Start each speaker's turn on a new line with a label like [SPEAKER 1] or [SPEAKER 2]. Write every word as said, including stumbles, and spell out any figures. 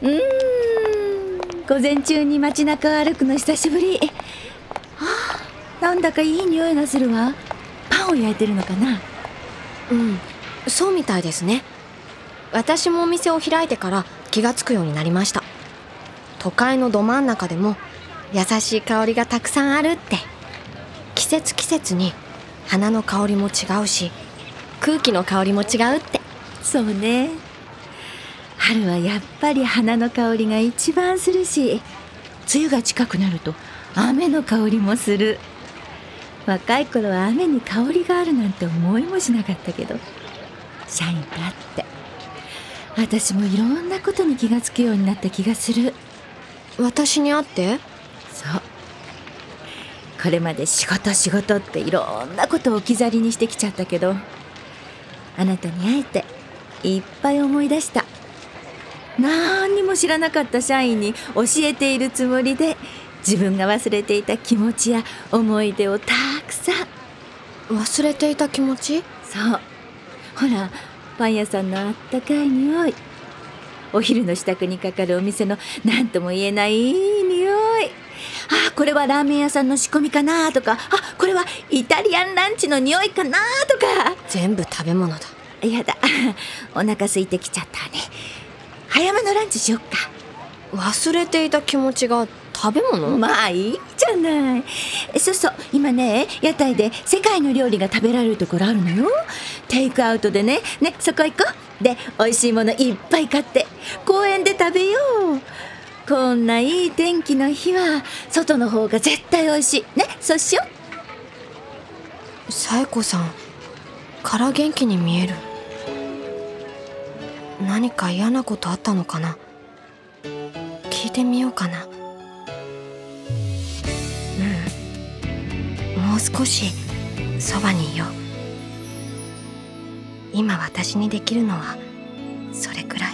[SPEAKER 1] うーん午前中に街中を歩くの久しぶり。あーなんだかいい匂いがするわ。パンを焼いてるのかな。
[SPEAKER 2] うん、そうみたいですね。私もお店を開いてから気がつくようになりました。都会のど真ん中でも優しい香りがたくさんあるって。季節季節に花の香りも違うし、空気の香りも違うって。
[SPEAKER 1] そうね。春はやっぱり花の香りが一番するし、梅雨が近くなると雨の香りもする。若い頃は雨に香りがあるなんて思いもしなかったけど、社員と会って私もいろんなことに気がつくようになった気がする。
[SPEAKER 2] 私に会って？
[SPEAKER 1] そう。これまで仕事仕事っていろんなことを置き去りにしてきちゃったけど、あなたに会えていっぱい思い出した。何にも知らなかった社員に教えているつもりで、自分が忘れていた気持ちや思い出をたくさん。
[SPEAKER 2] 忘れていた気持ち？
[SPEAKER 1] そう。ほら、パン屋さんのあったかい匂い、お昼の支度にかかるお店の何とも言えないいい匂い。あ、これはラーメン屋さんの仕込みかなとか、あ、これはイタリアンランチの匂いかなとか。
[SPEAKER 2] 全部食べ物だ。
[SPEAKER 1] やだ、お腹空いてきちゃったね。早めのランチしよっか。
[SPEAKER 2] 忘れていた気持ちが食べ物？
[SPEAKER 1] まあいいじゃない。そうそう、今ね、屋台で世界の料理が食べられるところあるのよ。テイクアウトでね。ね、そこ行こう。で、美味しいものいっぱい買って公園で食べよう。こんないい天気の日は外の方が絶対美味しいね。そうしよ
[SPEAKER 2] う。紗恵子さんから元気に見える。何か嫌なことあったのかな。聞いてみようかな。うん、もう少しそばにいよう。今私にできるのはそれくらい。